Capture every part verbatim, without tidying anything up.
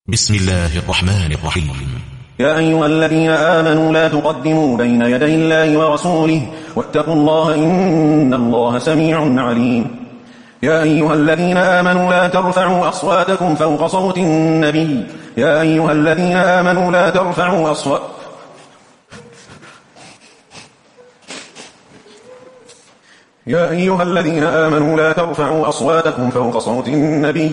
بسم الله الرحمن الرحيم. يا أيها الذين آمنوا لا تقدموا بين يدي الله ورسوله واتقوا الله إن الله سميع عليم. يا أيها الذين آمنوا لا ترفعوا أصواتكم فوق صوت النبي يا أيها الذين آمنوا لا ترفعوا أصوات يا أيها الذين آمنوا لا ترفعوا أصواتكم فوق صوت النبي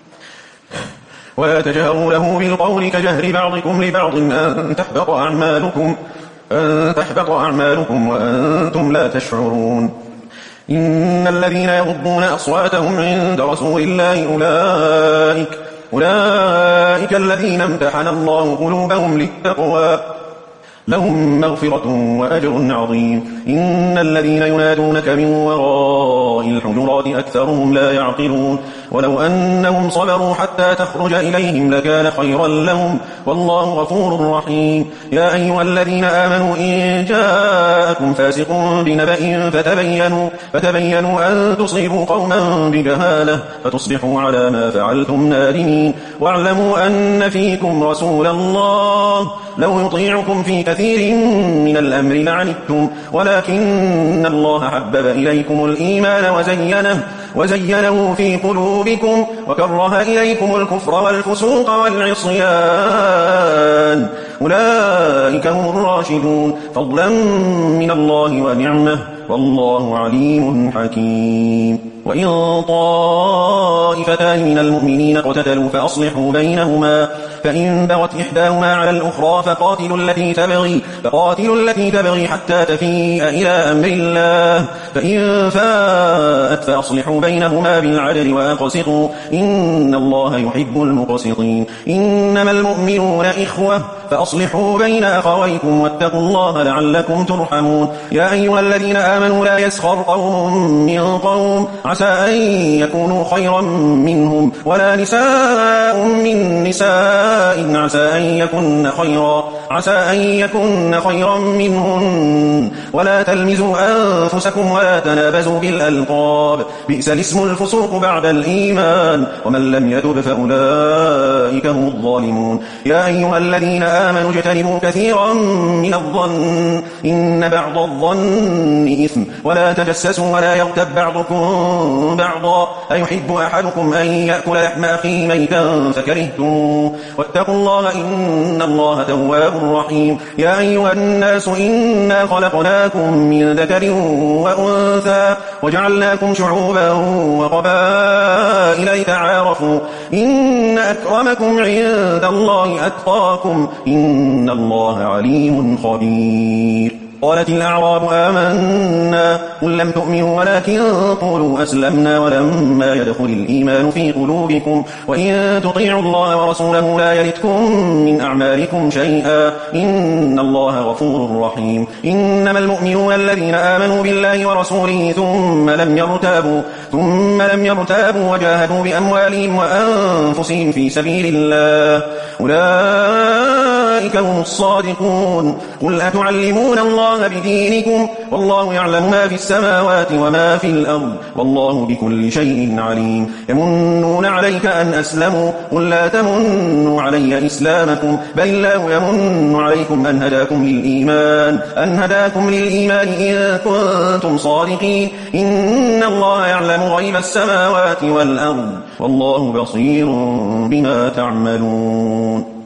ولا تجهروا له بالقول كجهر بعضكم لبعض أن تحبط أعمالكم أن تحبط أعمالكم وأنتم لا تشعرون. إن الذين يغضون أصواتهم عند رسول الله أولئك أولئك الذين امتحن الله قلوبهم للتقوى لهم مغفرة وأجر عظيم. إن الذين ينادونك من وراء الحجرات أكثرهم لا يعقلون. ولو أنهم صبروا حتى تخرج إليهم لكان خيرا لهم والله غفور رحيم. يا أيها الذين آمنوا إن جاءكم فاسق بنبأ فتبينوا, فتبينوا أن تصيبوا قوما بجهالة فتصبحوا على ما فعلتم نادمين. واعلموا أن فيكم رسول الله لو يطيعكم في كثير من الأمر لعنتم ولكن الله حبب إليكم الإيمان وزينه, وزينه في قلوبكم وكره إليكم الكفر والفسوق والعصيان أولئك هم الراشدون فضلا من الله ونعمه والله عليم حكيم. وإن طائفتان من المؤمنين اقتتلوا فأصلحوا بينهما فإن بغت إحداهما على الأخرى فقاتلوا التي تبغي, فقاتلوا التي تبغي حتى تفيء إلى أمر الله فإن فاءت فأصلحوا بينهما بالعدل وأقسطوا إن الله يحب المقسطين. إنما المؤمنون إخوة فأصلحوا بين أخويكم واتقوا الله لعلكم ترحمون. يا أيها الذين آمنوا لا يسخر قوم من قوم عسى أن يكونوا خيرا منهم ولا نساء من نساء عسى أن يكن خيرا عسى أن يكن خيرا منهن ولا تلمزوا أنفسكم ولا تنابزوا بالألقاب بئس الاسم الفسوق بعد الإيمان ومن لم يتب فأولئك هم الظالمون. يا أيها الذين آمنوا اجتنبوا كثيرا من الظن إن بعض الظن إثم ولا تجسسوا ولا يغتب بعضكم بعضا أيحب أحدكم أن يأكل لحم أخيه ميتا فكرهتموه واتقوا الله إن الله تواب رحيم. يا أيها الناس إنا خلقناكم من ذكر وأنثى وجعلناكم شعوبا وقبائل لتعارفوا إن أكرمكم عند الله أتقاكم إن الله عليم خبير. قالت الأعراب آمنا قل لم تؤمنوا ولكن قولوا أسلمنا ولما يدخل الإيمان في قلوبكم وإن تطيعوا الله ورسوله لا يلتكم من أعمالكم شيئا إن الله غفور رحيم. إنما المؤمنون الذين آمنوا بالله ورسوله ثم لم يرتابوا ثم لم يرتابوا وجاهدوا بأموالهم وأنفسهم في سبيل الله أولئك هم الصادقون. قل أتعلمون الله بدينكم والله يعلم ما في السماوات وما في الأرض والله بكل شيء عليم. يمنون عليك أن أسلموا قل لا تمنوا علي إسلامكم بل الله يمن عليكم أن هداكم للإيمان أن هداكم للإيمان إن كنتم صادقين إن الله يعلم غيب السماوات والأرض والله بصير بما تعملون.